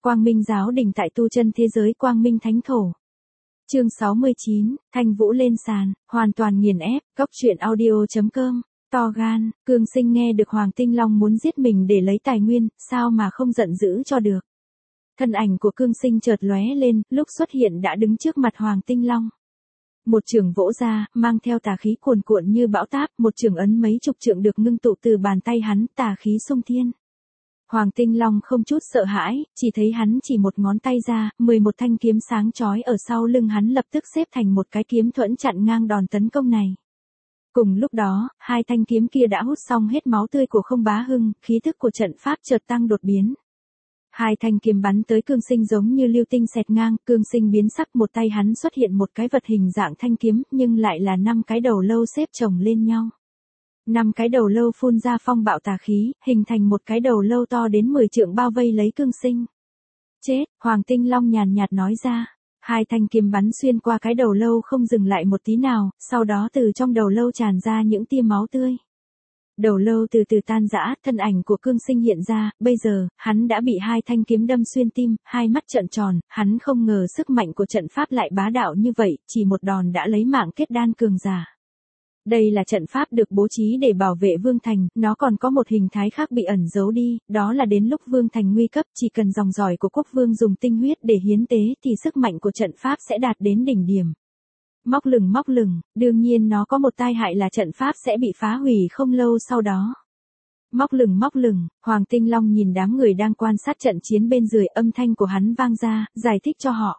Quang Minh giáo đình tại tu chân thế giới Quang Minh Thánh Thổ. Chương 69, Thanh Vũ lên sàn, hoàn toàn nghiền ép, góc truyện audio.com, to gan, Cương Sinh nghe được Hoàng Tinh Long muốn giết mình để lấy tài nguyên, sao mà không giận dữ cho được. Thân ảnh của Cương Sinh chợt lóe lên, lúc xuất hiện đã đứng trước mặt Hoàng Tinh Long. Một chưởng vỗ ra, mang theo tà khí cuồn cuộn như bão táp, một chưởng ấn mấy chục trượng được ngưng tụ từ bàn tay hắn, tà khí xung thiên. Hoàng Tinh Long không chút sợ hãi, chỉ thấy hắn chỉ một ngón tay ra, 11 thanh kiếm sáng chói ở sau lưng hắn lập tức xếp thành một cái kiếm thuẫn chặn ngang đòn tấn công này. Cùng lúc đó, hai thanh kiếm kia đã hút xong hết máu tươi của Không Bá Hưng, khí thức của trận pháp chợt tăng đột biến. Hai thanh kiếm bắn tới Cương Sinh giống như lưu tinh xẹt ngang, Cương Sinh biến sắc, một tay hắn xuất hiện một cái vật hình dạng thanh kiếm, nhưng lại là 5 cái đầu lâu xếp chồng lên nhau. 5 cái đầu lâu phun ra phong bạo tà khí, hình thành một cái đầu lâu to đến 10 trượng bao vây lấy Cương Sinh. Chết, Hoàng Tinh Long nhàn nhạt nói ra. Hai thanh kiếm bắn xuyên qua cái đầu lâu không dừng lại một tí nào, sau đó từ trong đầu lâu tràn ra những tia máu tươi. Đầu lâu từ từ tan rã, thân ảnh của Cương Sinh hiện ra, bây giờ, hắn đã bị hai thanh kiếm đâm xuyên tim, hai mắt trợn tròn, hắn không ngờ sức mạnh của trận pháp lại bá đạo như vậy, chỉ một đòn đã lấy mạng kết đan cường giả. Đây là trận pháp được bố trí để bảo vệ Vương Thành, nó còn có một hình thái khác bị ẩn giấu đi, đó là đến lúc Vương Thành nguy cấp chỉ cần dòng dõi của quốc vương dùng tinh huyết để hiến tế thì sức mạnh của trận pháp sẽ đạt đến đỉnh điểm. Móc lửng, đương nhiên nó có một tai hại là trận pháp sẽ bị phá hủy không lâu sau đó. Móc lửng, Hoàng Tinh Long nhìn đám người đang quan sát trận chiến bên dưới, âm thanh của hắn vang ra, giải thích cho họ.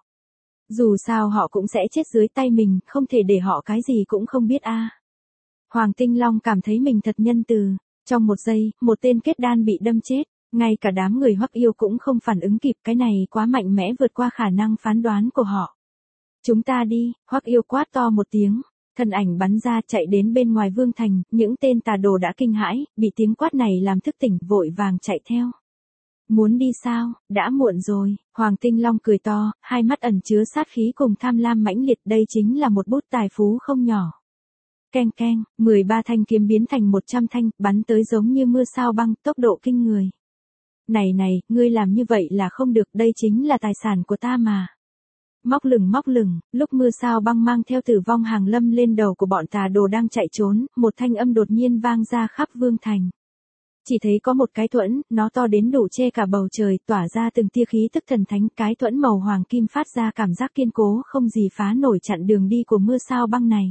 Dù sao họ cũng sẽ chết dưới tay mình, không thể để họ cái gì cũng không biết a. Hoàng Tinh Long cảm thấy mình thật nhân từ. Trong một giây, một tên kết đan bị đâm chết, ngay cả đám người Hoắc Yêu cũng không phản ứng kịp, cái này quá mạnh mẽ vượt qua khả năng phán đoán của họ. Chúng ta đi, Hoắc Yêu quát to một tiếng, thân ảnh bắn ra chạy đến bên ngoài Vương Thành, những tên tà đồ đã kinh hãi, bị tiếng quát này làm thức tỉnh, vội vàng chạy theo. Muốn đi sao, đã muộn rồi, Hoàng Tinh Long cười to, hai mắt ẩn chứa sát khí cùng tham lam mãnh liệt, đây chính là một bút tài phú không nhỏ. Keng keng, 13 thanh kiếm biến thành 100 thanh, bắn tới giống như mưa sao băng, tốc độ kinh người. Này, ngươi làm như vậy là không được, đây chính là tài sản của ta mà. Móc lửng, lúc mưa sao băng mang theo tử vong hàng lâm lên đầu của bọn tà đồ đang chạy trốn, một thanh âm đột nhiên vang ra khắp Vương Thành. Chỉ thấy có một cái thuẫn, nó to đến đủ che cả bầu trời, tỏa ra từng tia khí tức thần thánh, cái thuẫn màu hoàng kim phát ra cảm giác kiên cố không gì phá nổi chặn đường đi của mưa sao băng này.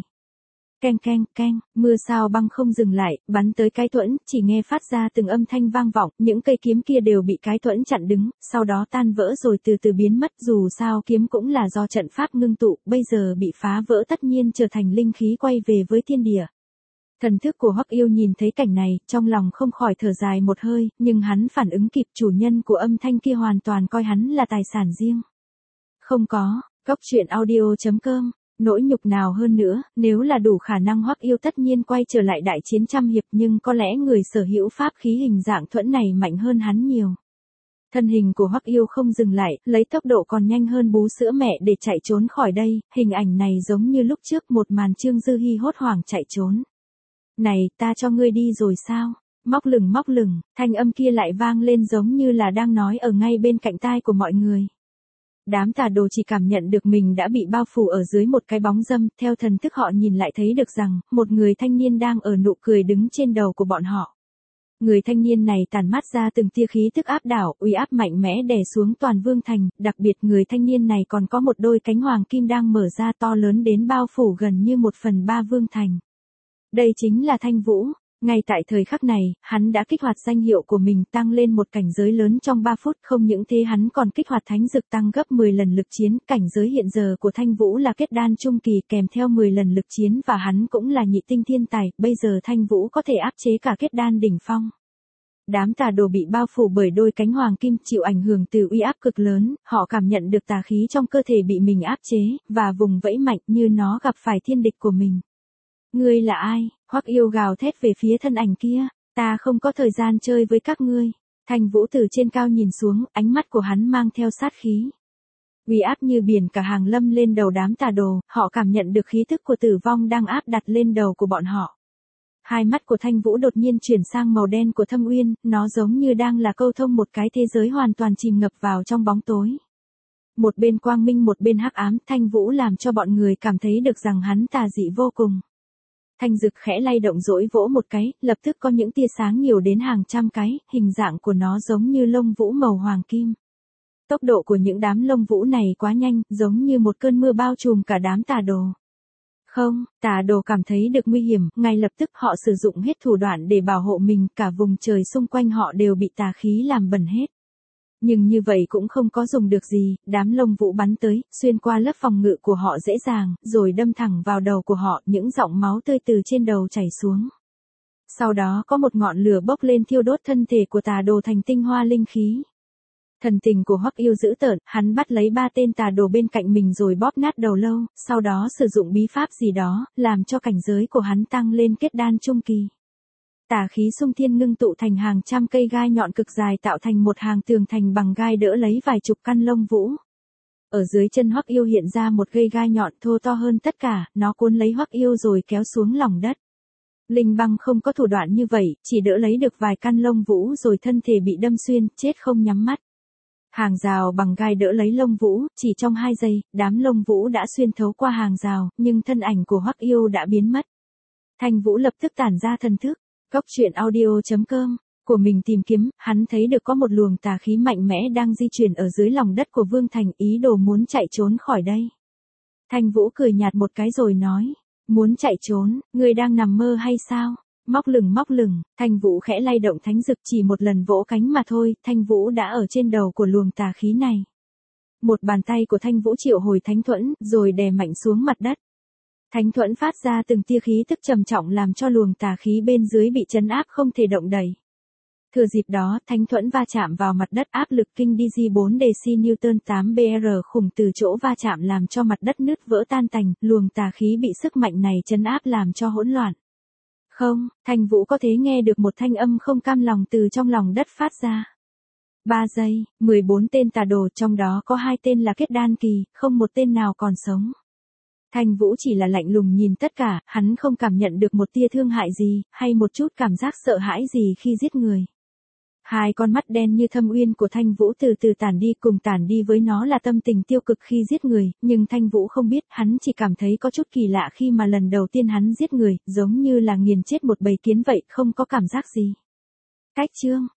Keng, mưa sao băng không dừng lại, bắn tới cái thuẫn, chỉ nghe phát ra từng âm thanh vang vọng, những cây kiếm kia đều bị cái thuẫn chặn đứng, sau đó tan vỡ rồi từ từ biến mất, dù sao kiếm cũng là do trận pháp ngưng tụ, bây giờ bị phá vỡ tất nhiên trở thành linh khí quay về với thiên địa. Thần thức của Hoắc Yêu nhìn thấy cảnh này, trong lòng không khỏi thở dài một hơi, nhưng hắn phản ứng kịp, chủ nhân của âm thanh kia hoàn toàn coi hắn là tài sản riêng. Không có, góc truyện audio.com. Nỗi nhục nào hơn nữa, nếu là đủ khả năng Hoắc Yêu tất nhiên quay trở lại đại chiến trăm hiệp, nhưng có lẽ người sở hữu pháp khí hình dạng thuẫn này mạnh hơn hắn nhiều. Thân hình của Hoắc Yêu không dừng lại, lấy tốc độ còn nhanh hơn bú sữa mẹ để chạy trốn khỏi đây, hình ảnh này giống như lúc trước một màn Trương Dư Hi hốt hoảng chạy trốn. Này, ta cho ngươi đi rồi sao? Móc lửng, thanh âm kia lại vang lên giống như là đang nói ở ngay bên cạnh tai của mọi người. Đám tà đồ chỉ cảm nhận được mình đã bị bao phủ ở dưới một cái bóng râm, theo thần thức họ nhìn lại thấy được rằng, một người thanh niên đang ở nụ cười đứng trên đầu của bọn họ. Người thanh niên này tản mát ra từng tia khí tức áp đảo, uy áp mạnh mẽ đè xuống toàn Vương Thành, đặc biệt người thanh niên này còn có một đôi cánh hoàng kim đang mở ra to lớn đến bao phủ gần như 1/3 Vương Thành. Đây chính là Thanh Vũ. Ngay tại thời khắc này, hắn đã kích hoạt danh hiệu của mình tăng lên một cảnh giới lớn trong 3 phút, không những thế hắn còn kích hoạt thánh dực tăng gấp 10 lần lực chiến, cảnh giới hiện giờ của Thanh Vũ là kết đan trung kỳ kèm theo 10 lần lực chiến và hắn cũng là nhị tinh thiên tài, bây giờ Thanh Vũ có thể áp chế cả kết đan đỉnh phong. Đám tà đồ bị bao phủ bởi đôi cánh hoàng kim chịu ảnh hưởng từ uy áp cực lớn, họ cảm nhận được tà khí trong cơ thể bị mình áp chế, và vùng vẫy mạnh như nó gặp phải thiên địch của mình. Ngươi là ai? Hoắc Yêu gào thét về phía thân ảnh kia, ta không có thời gian chơi với các ngươi. Thanh Vũ từ trên cao nhìn xuống, ánh mắt của hắn mang theo sát khí. Uy áp như biển cả hàng lâm lên đầu đám tà đồ, họ cảm nhận được khí tức của tử vong đang áp đặt lên đầu của bọn họ. Hai mắt của Thanh Vũ đột nhiên chuyển sang màu đen của Thâm Uyên, nó giống như đang là câu thông một cái thế giới hoàn toàn chìm ngập vào trong bóng tối. Một bên quang minh một bên hắc ám, Thanh Vũ làm cho bọn người cảm thấy được rằng hắn tà dị vô cùng. Thanh Dực khẽ lay động dỗi vỗ một cái, lập tức có những tia sáng nhiều đến hàng trăm cái, hình dạng của nó giống như lông vũ màu hoàng kim. Tốc độ của những đám lông vũ này quá nhanh, giống như một cơn mưa bao trùm cả đám tà đồ. Không, tà đồ cảm thấy được nguy hiểm, ngay lập tức họ sử dụng hết thủ đoạn để bảo hộ mình, cả vùng trời xung quanh họ đều bị tà khí làm bẩn hết. Nhưng như vậy cũng không có dùng được gì, đám lông vũ bắn tới, xuyên qua lớp phòng ngự của họ dễ dàng, rồi đâm thẳng vào đầu của họ, những giọt máu tươi từ trên đầu chảy xuống. Sau đó có một ngọn lửa bốc lên thiêu đốt thân thể của tà đồ thành tinh hoa linh khí. Thần tình của Hoắc Yêu dữ tợn, hắn bắt lấy 3 tên tà đồ bên cạnh mình rồi bóp nát đầu lâu, sau đó sử dụng bí pháp gì đó, làm cho cảnh giới của hắn tăng lên kết đan trung kỳ. Tà khí xung thiên ngưng tụ thành hàng trăm cây gai nhọn cực dài tạo thành một hàng tường thành bằng gai đỡ lấy vài chục căn lông vũ. Ở dưới chân Hoắc Yêu hiện ra một cây gai nhọn thô to hơn tất cả, nó cuốn lấy Hoắc Yêu rồi kéo xuống lòng đất. Linh Băng không có thủ đoạn như vậy, chỉ đỡ lấy được vài căn lông vũ rồi thân thể bị đâm xuyên, chết không nhắm mắt. Hàng rào bằng gai đỡ lấy lông vũ, chỉ trong 2 giây, đám lông vũ đã xuyên thấu qua hàng rào, nhưng thân ảnh của Hoắc Yêu đã biến mất. Thanh Vũ lập tức tản ra thần thức. Cốc truyện audio.com của mình tìm kiếm, hắn thấy được có một luồng tà khí mạnh mẽ đang di chuyển ở dưới lòng đất của Vương Thành, ý đồ muốn chạy trốn khỏi đây. Thanh Vũ cười nhạt một cái rồi nói, muốn chạy trốn, ngươi đang nằm mơ hay sao? Móc lửng, Thanh Vũ khẽ lay động thánh dực, chỉ một lần vỗ cánh mà thôi, Thanh Vũ đã ở trên đầu của luồng tà khí này. Một bàn tay của Thanh Vũ triệu hồi thánh thuẫn, rồi đè mạnh xuống mặt đất. Thánh thuẫn phát ra từng tia khí tức trầm trọng làm cho luồng tà khí bên dưới bị trấn áp không thể động đậy. Thừa dịp đó, thánh thuẫn va chạm vào mặt đất, áp lực kinh DG 4 dc Newton 8 BR khủng từ chỗ va chạm làm cho mặt đất nứt vỡ tan tành, luồng tà khí bị sức mạnh này trấn áp làm cho hỗn loạn. Không, Thanh Vũ có thể nghe được một thanh âm không cam lòng từ trong lòng đất phát ra. 3 giây, 14 tên tà đồ, trong đó có 2 tên là kết đan kỳ, không một tên nào còn sống. Thanh Vũ chỉ là lạnh lùng nhìn tất cả, hắn không cảm nhận được một tia thương hại gì, hay một chút cảm giác sợ hãi gì khi giết người. Hai con mắt đen như thâm uyên của Thanh Vũ từ từ tản đi, cùng tản đi với nó là tâm tình tiêu cực khi giết người, nhưng Thanh Vũ không biết, hắn chỉ cảm thấy có chút kỳ lạ khi mà lần đầu tiên hắn giết người, giống như là nghiền chết một bầy kiến vậy, không có cảm giác gì. Cách chương